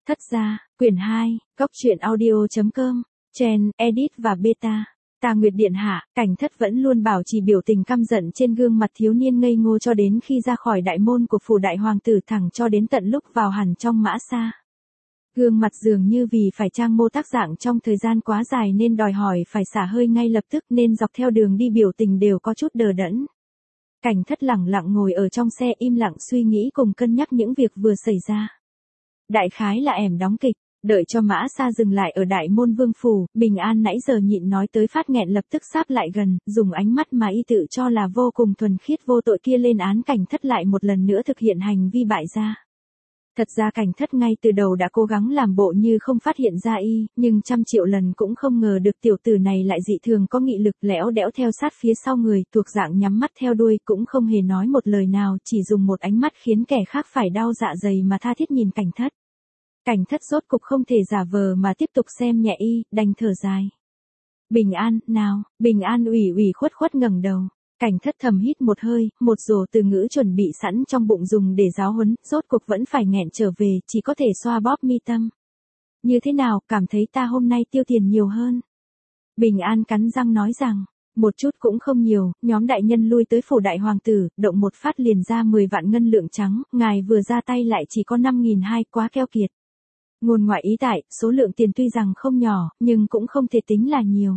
Thất gia, quyển 2, góc truyện audio.com, Chen, Edit và Beta. Tà Nguyệt điện hạ, Cảnh Thất vẫn luôn bảo trì biểu tình căm giận trên gương mặt thiếu niên ngây ngô cho đến khi ra khỏi đại môn của phủ đại hoàng tử thẳng cho đến tận lúc vào hẳn trong mã xa. Gương mặt dường như vì phải trang mô tác dạng trong thời gian quá dài nên đòi hỏi phải xả hơi ngay lập tức nên dọc theo đường đi biểu tình đều có chút đờ đẫn. Cảnh Thất lẳng lặng ngồi ở trong xe im lặng suy nghĩ cùng cân nhắc những việc vừa xảy ra. Đại khái là ẻm đóng kịch, đợi cho mã xa dừng lại ở đại môn vương phủ, Bình An nãy giờ nhịn nói tới phát nghẹn lập tức sáp lại gần, dùng ánh mắt mà y tự cho là vô cùng thuần khiết vô tội kia lên án Cảnh Thất lại một lần nữa thực hiện hành vi bại gia. Thật ra Cảnh Thất ngay từ đầu đã cố gắng làm bộ như không phát hiện ra y, nhưng trăm triệu lần cũng không ngờ được tiểu tử này lại dị thường có nghị lực lẽo đẽo theo sát phía sau người, thuộc dạng nhắm mắt theo đuôi cũng không hề nói một lời nào, chỉ dùng một ánh mắt khiến kẻ khác phải đau dạ dày mà tha thiết nhìn Cảnh Thất. Cảnh Thất rốt cục không thể giả vờ mà tiếp tục xem nhẹ y, đành thở dài. Bình An, nào, Bình An ủy khuất ngẩng đầu. Cảnh Thất thầm hít một hơi, một rổ từ ngữ chuẩn bị sẵn trong bụng dùng để giáo huấn, rốt cuộc vẫn phải nghẹn trở về, chỉ có thể xoa bóp mi tâm. Như thế nào, cảm thấy ta hôm nay tiêu tiền nhiều hơn? Bình An cắn răng nói rằng, một chút cũng không nhiều, nhóm đại nhân lui tới phủ đại hoàng tử, động một phát liền ra 10 vạn ngân lượng trắng, ngài vừa ra tay lại chỉ có 5.200, quá keo kiệt. Ngôn ngoại ý tại, số lượng tiền tuy rằng không nhỏ, nhưng cũng không thể tính là nhiều.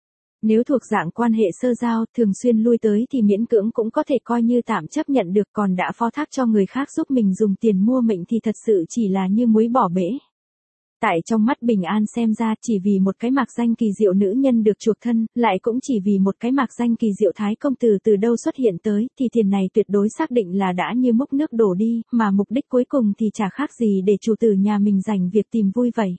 Nếu thuộc dạng quan hệ sơ giao, thường xuyên lui tới thì miễn cưỡng cũng có thể coi như tạm chấp nhận được, còn đã phó thác cho người khác giúp mình dùng tiền mua mệnh thì thật sự chỉ là như muối bỏ bể. Tại trong mắt Bình An xem ra chỉ vì một cái mạc danh kỳ diệu nữ nhân được chuộc thân, lại cũng chỉ vì một cái mạc danh kỳ diệu thái công tử từ đâu xuất hiện tới, thì tiền này tuyệt đối xác định là đã như múc nước đổ đi, mà mục đích cuối cùng thì chả khác gì để chủ tử nhà mình dành việc tìm vui vậy.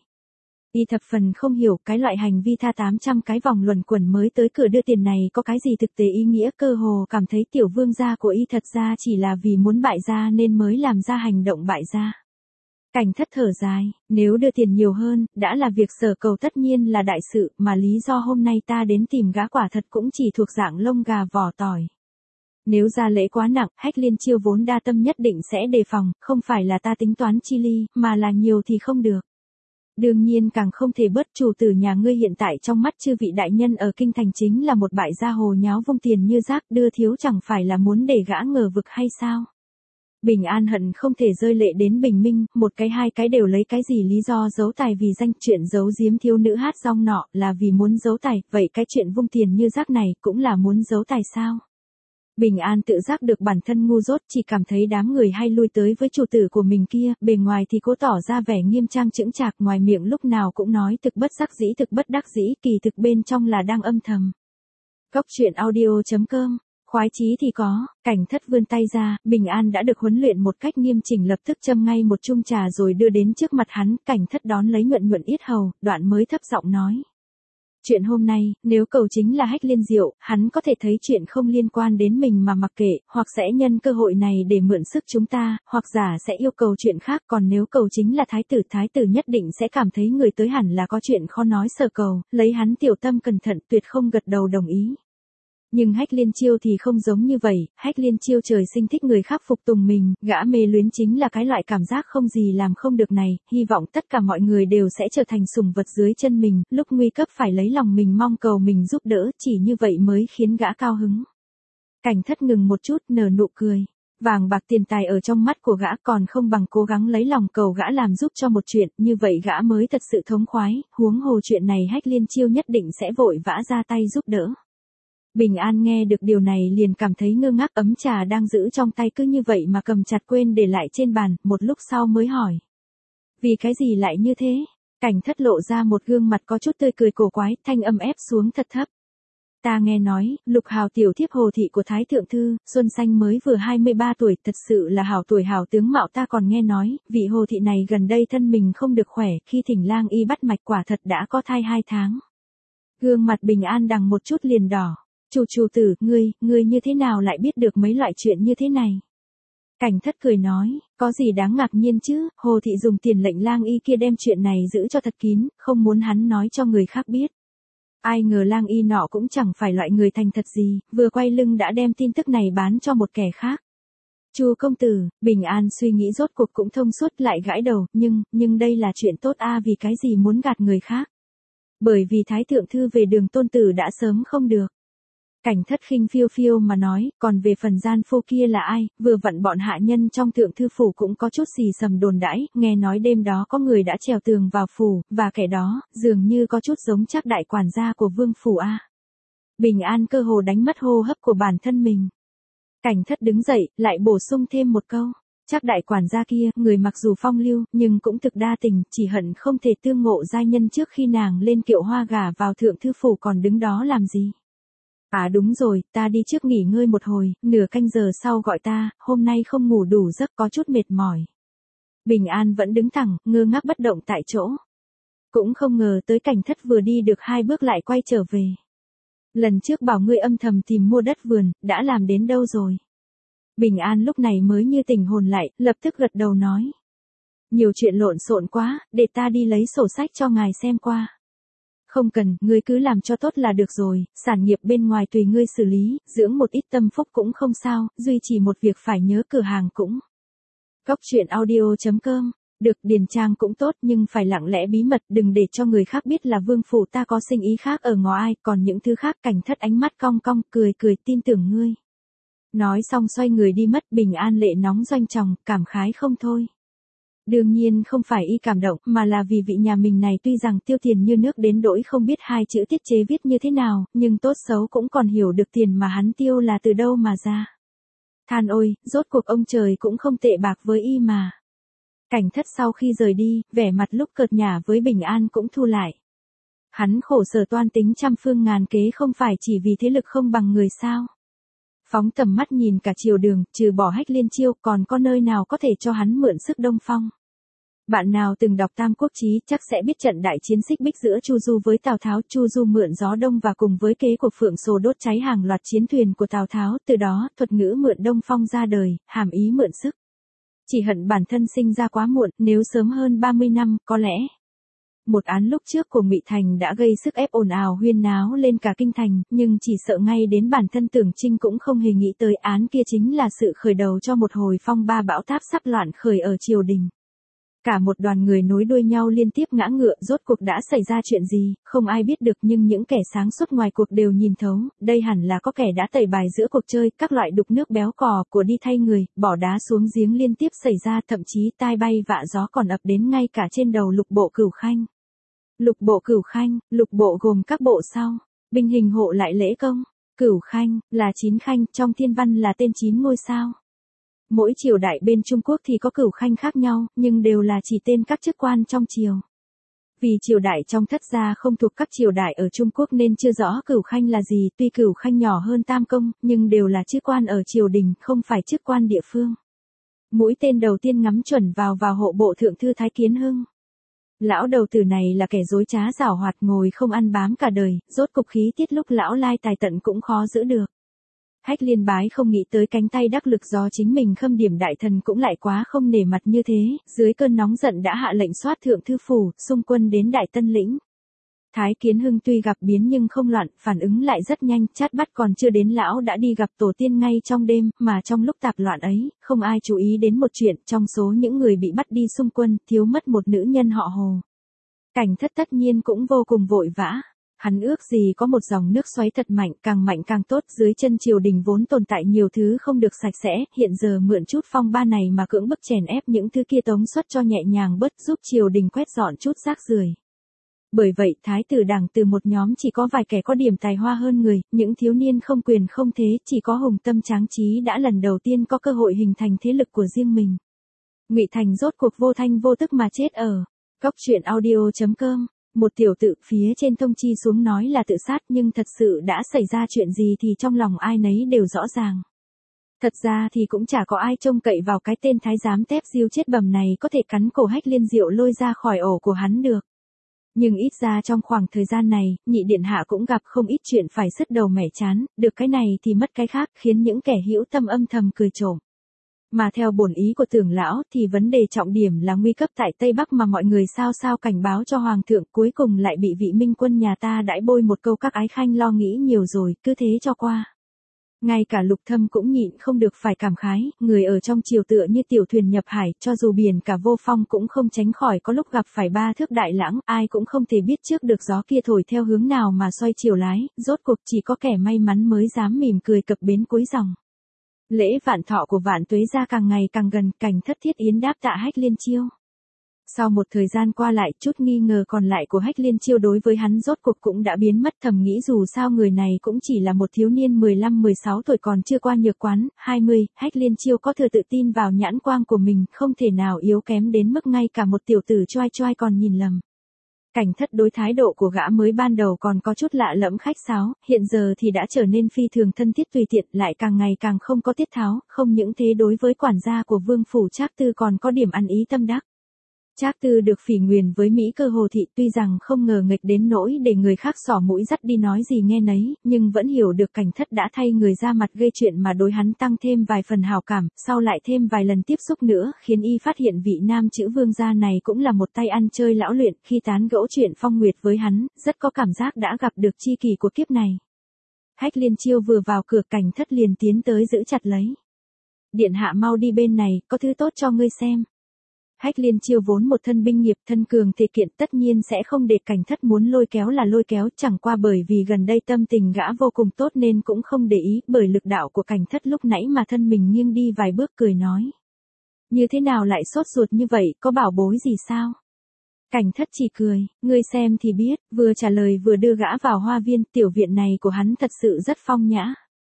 Y thập phần không hiểu cái loại hành vi tha 800 cái vòng luẩn quẩn mới tới cửa đưa tiền này có cái gì thực tế ý nghĩa, cơ hồ cảm thấy tiểu vương gia của y thật ra chỉ là vì muốn bại gia nên mới làm ra hành động bại gia. Cảnh Thất thở dài, nếu đưa tiền nhiều hơn, đã là việc sở cầu tất nhiên là đại sự, mà lý do hôm nay ta đến tìm gã quả thật cũng chỉ thuộc dạng lông gà vỏ tỏi. Nếu ra lễ quá nặng, Hách Liên Chiêu vốn đa tâm nhất định sẽ đề phòng, không phải là ta tính toán chi ly, mà là nhiều thì không được. Đương nhiên càng không thể bớt, chủ tử nhà ngươi hiện tại trong mắt chư vị đại nhân ở kinh thành chính là một bại gia hồ nháo vung tiền như rác, đưa thiếu chẳng phải là muốn để gã ngờ vực hay sao? Bình An hận không thể rơi lệ đến bình minh, một cái hai cái đều lấy cái gì lý do giấu tài vì danh, chuyện giấu giếm thiếu nữ hát rong nọ là vì muốn giấu tài, vậy cái chuyện vung tiền như rác này cũng là muốn giấu tài sao? Bình An tự giác được bản thân ngu dốt, chỉ cảm thấy đám người hay lui tới với chủ tử của mình kia, bề ngoài thì cố tỏ ra vẻ nghiêm trang chững chạc, ngoài miệng lúc nào cũng nói thực bất đắc dĩ, kỳ thực bên trong là đang âm thầm. Góc truyện audio.com, khoái chí thì có, Cảnh Thất vươn tay ra, Bình An đã được huấn luyện một cách nghiêm chỉnh, lập tức châm ngay một chung trà rồi đưa đến trước mặt hắn, Cảnh Thất đón lấy nhuận yết hầu, đoạn mới thấp giọng nói. Chuyện hôm nay, nếu cầu chính là Hách Liên Diệu, hắn có thể thấy chuyện không liên quan đến mình mà mặc kệ, hoặc sẽ nhân cơ hội này để mượn sức chúng ta, hoặc giả sẽ yêu cầu chuyện khác, còn nếu cầu chính là thái tử nhất định sẽ cảm thấy người tới hẳn là có chuyện khó nói sở cầu, lấy hắn tiểu tâm cẩn thận tuyệt không gật đầu đồng ý. Nhưng Hách Liên Chiêu thì không giống như vậy, Hách Liên Chiêu trời sinh thích người khác phục tùng mình, gã mê luyến chính là cái loại cảm giác không gì làm không được này, hy vọng tất cả mọi người đều sẽ trở thành sủng vật dưới chân mình, lúc nguy cấp phải lấy lòng mình mong cầu mình giúp đỡ, chỉ như vậy mới khiến gã cao hứng. Cảnh Thất ngừng một chút, nở nụ cười. Vàng bạc tiền tài ở trong mắt của gã còn không bằng cố gắng lấy lòng cầu gã làm giúp cho một chuyện, như vậy gã mới thật sự thống khoái, huống hồ chuyện này Hách Liên Chiêu nhất định sẽ vội vã ra tay giúp đỡ. Bình An nghe được điều này liền cảm thấy ngơ ngác, ấm trà đang giữ trong tay cứ như vậy mà cầm chặt quên để lại trên bàn, một lúc sau mới hỏi. Vì cái gì lại như thế? Cảnh Thất lộ ra một gương mặt có chút tươi cười cổ quái, thanh âm ép xuống thật thấp. Ta nghe nói, Lục Hào tiểu thiếp Hồ thị của Thái Thượng Thư, Xuân Xanh mới vừa 23 tuổi, thật sự là hảo tuổi hảo tướng mạo, ta còn nghe nói, vị Hồ thị này gần đây thân mình không được khỏe, khi thỉnh lang y bắt mạch quả thật đã có thai 2 tháng. Gương mặt Bình An đằng một chút liền đỏ. Chủ tử, ngươi như thế nào lại biết được mấy loại chuyện như thế này? Cảnh Thất cười nói, có gì đáng ngạc nhiên chứ, Hồ thị dùng tiền lệnh lang y kia đem chuyện này giữ cho thật kín, không muốn hắn nói cho người khác biết. Ai ngờ lang y nọ cũng chẳng phải loại người thành thật gì, vừa quay lưng đã đem tin tức này bán cho một kẻ khác. Chu công tử, Bình An suy nghĩ rốt cuộc cũng thông suốt lại gãi đầu, nhưng đây là chuyện tốt vì cái gì muốn gạt người khác. Bởi vì Thái thượng thư về Đường tôn tử đã sớm không được. Cảnh Thất khinh phiêu phiêu mà nói, còn về phần gian phu kia là ai, vừa vặn bọn hạ nhân trong thượng thư phủ cũng có chút xì xầm đồn đãi, nghe nói đêm đó có người đã trèo tường vào phủ, và kẻ đó, dường như có chút giống Trác đại quản gia của vương phủ Bình An cơ hồ đánh mất hô hấp của bản thân mình. Cảnh Thất đứng dậy, lại bổ sung thêm một câu. Trác đại quản gia kia, người mặc dù phong lưu, nhưng cũng thực đa tình, chỉ hận không thể tương ngộ giai nhân trước khi nàng lên kiệu hoa gả vào thượng thư phủ còn đứng đó làm gì. Đúng rồi, ta đi trước nghỉ ngơi một hồi, nửa canh giờ sau gọi ta, hôm nay không ngủ đủ giấc có chút mệt mỏi. Bình An vẫn đứng thẳng, ngơ ngác bất động tại chỗ. Cũng không ngờ tới Cảnh Thất vừa đi được 2 bước lại quay trở về. Lần trước bảo ngươi âm thầm tìm mua đất vườn, đã làm đến đâu rồi? Bình An lúc này mới như tỉnh hồn lại, lập tức gật đầu nói. Nhiều chuyện lộn xộn quá, để ta đi lấy sổ sách cho ngài xem qua. Không cần, ngươi cứ làm cho tốt là được rồi, sản nghiệp bên ngoài tùy ngươi xử lý, dưỡng một ít tâm phúc cũng không sao, duy trì một việc phải nhớ cửa hàng cũng. Cóc truyện audio.com, được Điền Trang cũng tốt nhưng phải lặng lẽ bí mật đừng để cho người khác biết là vương phủ ta có sinh ý khác ở ngó ai, còn những thứ khác. Cảnh Thất ánh mắt cong cong, cười tin tưởng ngươi. Nói xong xoay người đi mất. Bình An lệ nóng doanh tròng, cảm khái không thôi. Đương nhiên không phải y cảm động, mà là vì vị nhà mình này tuy rằng tiêu tiền như nước đến đỗi không biết 2 chữ tiết chế viết như thế nào, nhưng tốt xấu cũng còn hiểu được tiền mà hắn tiêu là từ đâu mà ra. Than ôi, rốt cuộc ông trời cũng không tệ bạc với y mà. Cảnh Thất sau khi rời đi, vẻ mặt lúc cợt nhả với Bình An cũng thu lại. Hắn khổ sở toan tính trăm phương ngàn kế không phải chỉ vì thế lực không bằng người sao. Phóng tầm mắt nhìn cả triều đường, trừ bỏ Hách Liên Chiêu còn có nơi nào có thể cho hắn mượn sức Đông Phong. Bạn nào từng đọc Tam Quốc Chí chắc sẽ biết trận đại chiến xích bích giữa Chu Du với Tào Tháo. Chu Du mượn gió đông và cùng với kế của Phượng Sồ đốt cháy hàng loạt chiến thuyền của Tào Tháo, từ đó thuật ngữ mượn Đông Phong ra đời, hàm ý mượn sức. Chỉ hận bản thân sinh ra quá muộn, nếu sớm hơn 30 năm, có lẽ. Một án lúc trước của Ngụy Thành đã gây sức ép ồn ào huyên náo lên cả kinh thành, nhưng chỉ sợ ngay đến bản thân Tưởng Trinh cũng không hề nghĩ tới án kia chính là sự khởi đầu cho một hồi phong ba bão táp sắp loạn khởi ở triều đình. Cả một đoàn người nối đuôi nhau liên tiếp ngã ngựa, rốt cuộc đã xảy ra chuyện gì, không ai biết được, nhưng những kẻ sáng suốt ngoài cuộc đều nhìn thấu, đây hẳn là có kẻ đã tẩy bài giữa cuộc chơi, các loại đục nước béo cò của đi thay người, bỏ đá xuống giếng liên tiếp xảy ra, thậm chí tai bay vạ gió còn ập đến ngay cả trên đầu Lục Bộ Cửu Khanh. Lục Bộ Cửu Khanh, Lục Bộ gồm các bộ sau, binh hình hộ lại lễ công, Cửu Khanh, là 9 khanh, trong thiên văn là tên 9 ngôi sao. Mỗi triều đại bên Trung Quốc thì có cửu khanh khác nhau, nhưng đều là chỉ tên các chức quan trong triều. Vì triều đại trong Thất gia không thuộc các triều đại ở Trung Quốc nên chưa rõ cửu khanh là gì, tuy cửu khanh nhỏ hơn tam công, nhưng đều là chức quan ở triều đình, không phải chức quan địa phương. Mũi tên đầu tiên ngắm chuẩn vào hộ bộ thượng thư Thái Kiến Hưng. Lão đầu tử này là kẻ dối trá giảo hoạt, ngồi không ăn bám cả đời, rốt cục khí tiết lúc lão lai tài tận cũng khó giữ được. Hách Liên bái không nghĩ tới cánh tay đắc lực do chính mình khâm điểm đại thần cũng lại quá không nể mặt như thế, dưới cơn nóng giận đã hạ lệnh soát thượng thư phủ, xung quân đến Đại Tân Lĩnh. Thái Kiến Hưng tuy gặp biến nhưng không loạn, phản ứng lại rất nhanh, chát bắt còn chưa đến lão đã đi gặp tổ tiên ngay trong đêm, mà trong lúc tạp loạn ấy, không ai chú ý đến một chuyện, trong số những người bị bắt đi xung quân, thiếu mất một nữ nhân họ Hồ. Cảnh Thất tất nhiên cũng vô cùng vội vã. Hắn ước gì có một dòng nước xoáy thật mạnh càng tốt, dưới chân triều đình vốn tồn tại nhiều thứ không được sạch sẽ, hiện giờ mượn chút phong ba này mà cưỡng bức chèn ép những thứ kia tống xuất cho nhẹ nhàng bớt, giúp triều đình quét dọn chút rác rưởi. Bởi vậy, thái tử đảng từ một nhóm chỉ có vài kẻ có điểm tài hoa hơn người, những thiếu niên không quyền không thế, chỉ có hùng tâm tráng trí đã lần đầu tiên có cơ hội hình thành thế lực của riêng mình. Ngụy Thành rốt cuộc vô thanh vô tức mà chết ở Cóc truyện audio.com. Một tiểu tự phía trên thông chi xuống nói là tự sát, nhưng thật sự đã xảy ra chuyện gì thì trong lòng ai nấy đều rõ ràng. Thật ra thì cũng chả có ai trông cậy vào cái tên thái giám tép diêu chết bầm này có thể cắn cổ Hách Liên Diệu lôi ra khỏi ổ của hắn được. Nhưng ít ra trong khoảng thời gian này, nhị điện hạ cũng gặp không ít chuyện phải sứt đầu mẻ chán, được cái này thì mất cái khác, khiến những kẻ hữu tâm âm thầm cười trộm. Mà theo bổn ý của Tưởng lão thì vấn đề trọng điểm là nguy cấp tại Tây Bắc mà mọi người sao cảnh báo cho Hoàng thượng, cuối cùng lại bị vị minh quân nhà ta đãi bôi một câu các ái khanh lo nghĩ nhiều rồi, cứ thế cho qua. Ngay cả Lục Thâm cũng nhịn không được phải cảm khái, người ở trong triều tựa như tiểu thuyền nhập hải, cho dù biển cả vô phong cũng không tránh khỏi có lúc gặp phải ba thước đại lãng, ai cũng không thể biết trước được gió kia thổi theo hướng nào mà xoay chiều lái, rốt cuộc chỉ có kẻ may mắn mới dám mỉm cười cập bến cuối dòng. Lễ vạn thọ của Vạn Tuế gia càng ngày càng gần, Cảnh Thất thiết yến đáp tạ Hách Liên Chiêu. Sau một thời gian qua lại, chút nghi ngờ còn lại của Hách Liên Chiêu đối với hắn rốt cuộc cũng đã biến mất, thầm nghĩ dù sao người này cũng chỉ là một thiếu niên 15-16 tuổi còn chưa qua nhược quán, 20, Hách Liên Chiêu có thừa tự tin vào nhãn quang của mình, không thể nào yếu kém đến mức ngay cả một tiểu tử choai choai còn nhìn lầm. Cảnh Thất đối thái độ của gã mới ban đầu còn có chút lạ lẫm khách sáo, hiện giờ thì đã trở nên phi thường thân thiết tùy tiện, lại càng ngày càng không có tiết tháo, không những thế đối với quản gia của Vương phủ Trác Tư còn có điểm ăn ý tâm đắc. Trác Tư được phỉ nguyền với Mỹ cơ Hồ thị, tuy rằng không ngờ nghịch đến nỗi để người khác xỏ mũi dắt đi nói gì nghe nấy, nhưng vẫn hiểu được Cảnh Thất đã thay người ra mặt gây chuyện mà đối hắn tăng thêm vài phần hảo cảm, sau lại thêm vài lần tiếp xúc nữa, khiến y phát hiện vị nam chữ Vương gia này cũng là một tay ăn chơi lão luyện, khi tán gẫu chuyện phong nguyệt với hắn, rất có cảm giác đã gặp được chi kỷ của kiếp này. Hách Liên Chiêu vừa vào cửa, Cảnh Thất liền tiến tới giữ chặt lấy. Điện hạ mau đi bên này, có thứ tốt cho ngươi xem. Hách Liên Chiêu vốn một thân binh nghiệp, thân cường thể kiện, tất nhiên sẽ không để Cảnh Thất muốn lôi kéo là lôi kéo, chẳng qua bởi vì gần đây tâm tình gã vô cùng tốt nên cũng không để ý, bởi lực đạo của Cảnh Thất lúc nãy mà thân mình nghiêng đi vài bước cười nói. Như thế nào lại sốt ruột như vậy, có bảo bối gì sao? Cảnh Thất chỉ cười, ngươi xem thì biết, vừa trả lời vừa đưa gã vào hoa viên, tiểu viện này của hắn thật sự rất phong nhã.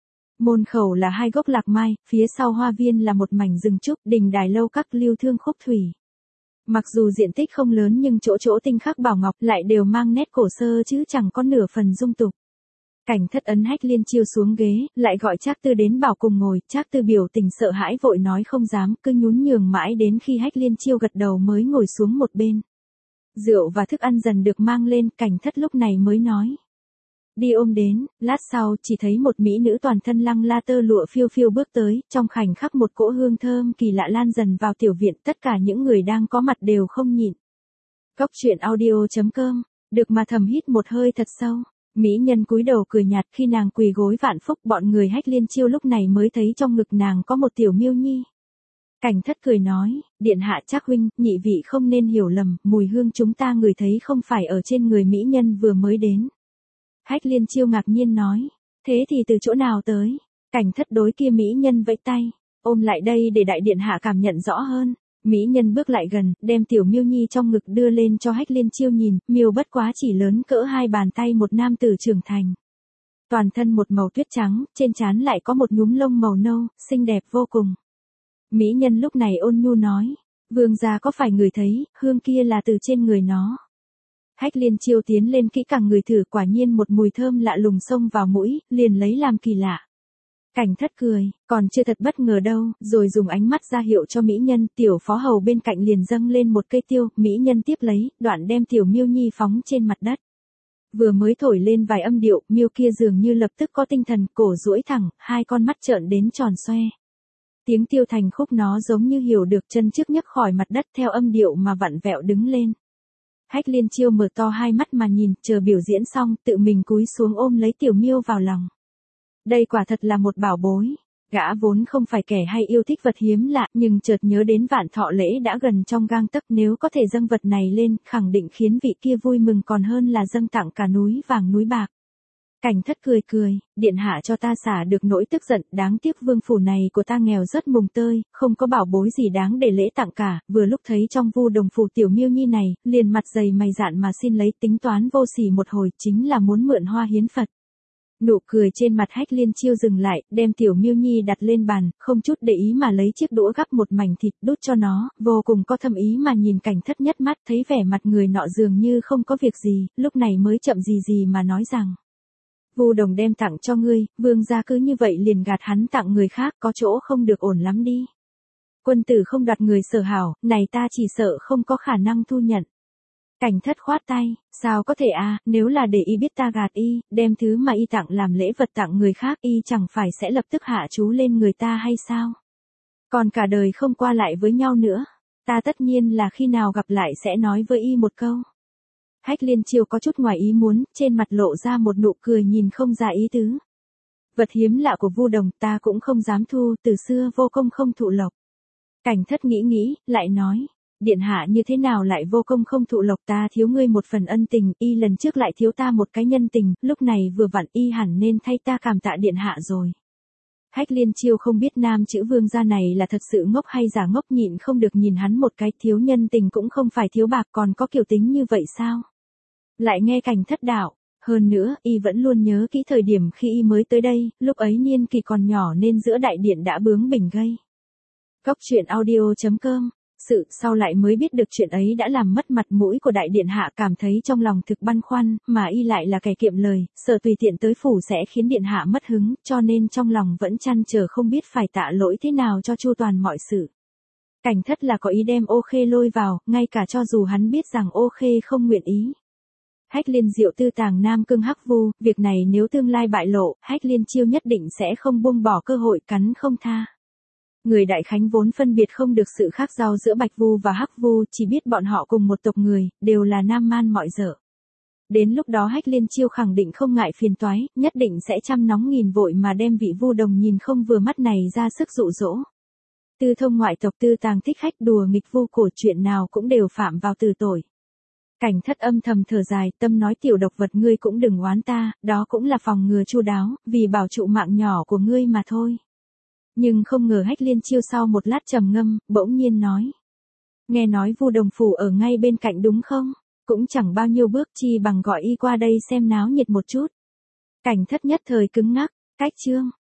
Môn khẩu là 2 gốc lạc mai, phía sau hoa viên là một mảnh rừng trúc, đình đài lâu các lưu thương khúc thủy. Mặc dù diện tích không lớn nhưng chỗ chỗ tinh khắc bảo ngọc lại đều mang nét cổ sơ chứ chẳng có nửa phần dung tục. Cảnh Thất ấn Hách Liên Chiêu xuống ghế, lại gọi Trác Tư đến bảo cùng ngồi, Trác Tư biểu tình sợ hãi vội nói không dám, cứ nhún nhường mãi đến khi Hách Liên Chiêu gật đầu mới ngồi xuống một bên. Rượu và thức ăn dần được mang lên, Cảnh Thất lúc này mới nói. Đi ôm đến, lát sau chỉ thấy một mỹ nữ toàn thân lăng la tơ lụa phiêu phiêu bước tới, trong khoảnh khắc một cỗ hương thơm kỳ lạ lan dần vào tiểu viện, tất cả những người đang có mặt đều không nhịn. Cốc truyện audio.com, được mà thầm hít một hơi thật sâu. Mỹ nhân cúi đầu cười nhạt, khi nàng quỳ gối vạn phúc, bọn người Hách Liên Chiêu lúc này mới thấy trong ngực nàng có một tiểu miêu nhi. Cảnh Thất cười nói, điện hạ Trác huynh, nhị vị không nên hiểu lầm, mùi hương chúng ta ngửi thấy không phải ở trên người mỹ nhân vừa mới đến. Hách Liên Chiêu ngạc nhiên nói, thế thì từ chỗ nào tới? Cảnh Thất đối kia mỹ nhân vẫy tay, ôm lại đây để đại điện hạ cảm nhận rõ hơn. Mỹ nhân bước lại gần, đem tiểu miêu nhi trong ngực đưa lên cho Hách Liên Chiêu nhìn, miêu bất quá chỉ lớn cỡ 2 bàn tay một nam tử trưởng thành. Toàn thân một màu tuyết trắng, trên trán lại có một nhúm lông màu nâu, xinh đẹp vô cùng. Mỹ nhân lúc này ôn nhu nói, vương gia có phải người thấy, hương kia là từ trên người nó. Hách Liên Chiêu tiến lên kỹ càng người thử, quả nhiên một mùi thơm lạ lùng xông vào mũi, liền lấy làm kỳ lạ. Cảnh Thất cười, còn chưa thật bất ngờ đâu, rồi dùng ánh mắt ra hiệu cho mỹ nhân, tiểu phó hầu bên cạnh liền dâng lên một cây tiêu, mỹ nhân tiếp lấy, đoạn đem tiểu miêu nhi phóng trên mặt đất. Vừa mới thổi lên vài âm điệu, miêu kia dường như lập tức có tinh thần, cổ duỗi thẳng, 2 con mắt trợn đến tròn xoe. Tiếng tiêu thành khúc nó giống như hiểu được, chân trước nhấc khỏi mặt đất theo âm điệu mà vặn vẹo đứng lên. Hách Liên Chiêu mở to 2 mắt mà nhìn, chờ biểu diễn xong, tự mình cúi xuống ôm lấy tiểu miêu vào lòng. Đây quả thật là một bảo bối. Gã vốn không phải kẻ hay yêu thích vật hiếm lạ, nhưng chợt nhớ đến Vạn Thọ lễ đã gần trong gang tấc, nếu có thể dâng vật này lên, khẳng định khiến vị kia vui mừng còn hơn là dâng tặng cả núi vàng núi bạc. Cảnh Thất cười cười, điện hạ cho ta xả được nỗi tức giận, đáng tiếc vương phủ này của ta nghèo rất mùng tơi, không có bảo bối gì đáng để lễ tặng cả, vừa lúc thấy trong Vu Đồng phủ tiểu miêu nhi này, liền mặt dày mày dạn mà xin lấy, tính toán vô sỉ một hồi, chính là muốn mượn hoa hiến Phật. Nụ cười trên mặt Hách Liên Chiêu dừng lại, đem tiểu miêu nhi đặt lên bàn, không chút để ý mà lấy chiếc đũa gắp một mảnh thịt đút cho nó, vô cùng có thâm ý mà nhìn Cảnh Thất nhất mắt, thấy vẻ mặt người nọ dường như không có việc gì, lúc này mới chậm gì mà nói rằng. Vu Đồng đem tặng cho ngươi, vương gia cứ như vậy liền gạt hắn tặng người khác, có chỗ không được ổn lắm đi. Quân tử không đoạt người sở hảo, này ta chỉ sợ không có khả năng thu nhận. Cảnh Thất khoát tay, sao có thể nếu là để y biết ta gạt y, đem thứ mà y tặng làm lễ vật tặng người khác, y chẳng phải sẽ lập tức hạ chú lên người ta hay sao? Còn cả đời không qua lại với nhau nữa, ta tất nhiên là khi nào gặp lại sẽ nói với y một câu. Hách Liên Chiêu có chút ngoài ý muốn, trên mặt lộ ra một nụ cười nhìn không ra ý tứ. Vật hiếm lạ của Vu Đồng ta cũng không dám thu, từ xưa vô công không thụ lộc. Cảnh Thất nghĩ, lại nói. Điện hạ như thế nào lại vô công không thụ lộc, ta thiếu ngươi một phần ân tình, y lần trước lại thiếu ta một cái nhân tình, lúc này vừa vặn y hẳn nên thay ta cảm tạ điện hạ rồi. Hách Liên Chiêu không biết nam chữ vương gia này là thật sự ngốc hay giả ngốc, nhịn không được nhìn hắn một cái, thiếu nhân tình cũng không phải thiếu bạc, còn có kiểu tính như vậy sao? Lại nghe Cảnh Thất đạo, hơn nữa, y vẫn luôn nhớ kỹ thời điểm khi y mới tới đây, lúc ấy niên kỳ còn nhỏ nên giữa đại điện đã bướng bỉnh gây. Cốc truyện audio.com. Sự sau lại mới biết được chuyện ấy đã làm mất mặt mũi của đại điện hạ, cảm thấy trong lòng thực băn khoăn, mà y lại là kẻ kiệm lời, sợ tùy tiện tới phủ sẽ khiến điện hạ mất hứng, cho nên trong lòng vẫn trăn trở không biết phải tạ lỗi thế nào cho chu toàn mọi sự. Cảnh Thất là có ý đem Ô Khê lôi vào, ngay cả cho dù hắn biết rằng Ô Khê không nguyện ý. Hách Liên Diệu tư tàng Nam Cương Hắc Vu, việc này nếu tương lai bại lộ, Hách Liên Chiêu nhất định sẽ không buông bỏ cơ hội, cắn không tha. Người Đại Khánh vốn phân biệt không được sự khác nhau giữa Bạch Vu và Hắc Vu, chỉ biết bọn họ cùng một tộc người, đều là nam man mọi dở. Đến lúc đó Hách Liên Chiêu khẳng định không ngại phiền toái, nhất định sẽ trăm nóng nghìn vội mà đem vị Vu Đồng nhìn không vừa mắt này ra sức dụ dỗ. Tư thông ngoại tộc tư tàng thích khách đùa nghịch vu cổ, chuyện nào cũng đều phạm vào từ tội. Cảnh Thất âm thầm thở dài, tâm nói tiểu độc vật ngươi cũng đừng oán ta, đó cũng là phòng ngừa chu đáo, vì bảo trụ mạng nhỏ của ngươi mà thôi. Nhưng không ngờ Hách Liên Chiêu sau một lát trầm ngâm, bỗng nhiên nói. Nghe nói Vu Đồng phủ ở ngay bên cạnh đúng không? Cũng chẳng bao nhiêu bước, chi bằng gọi y qua đây xem náo nhiệt một chút. Cảnh Thất nhất thời cứng ngắc, cách chương.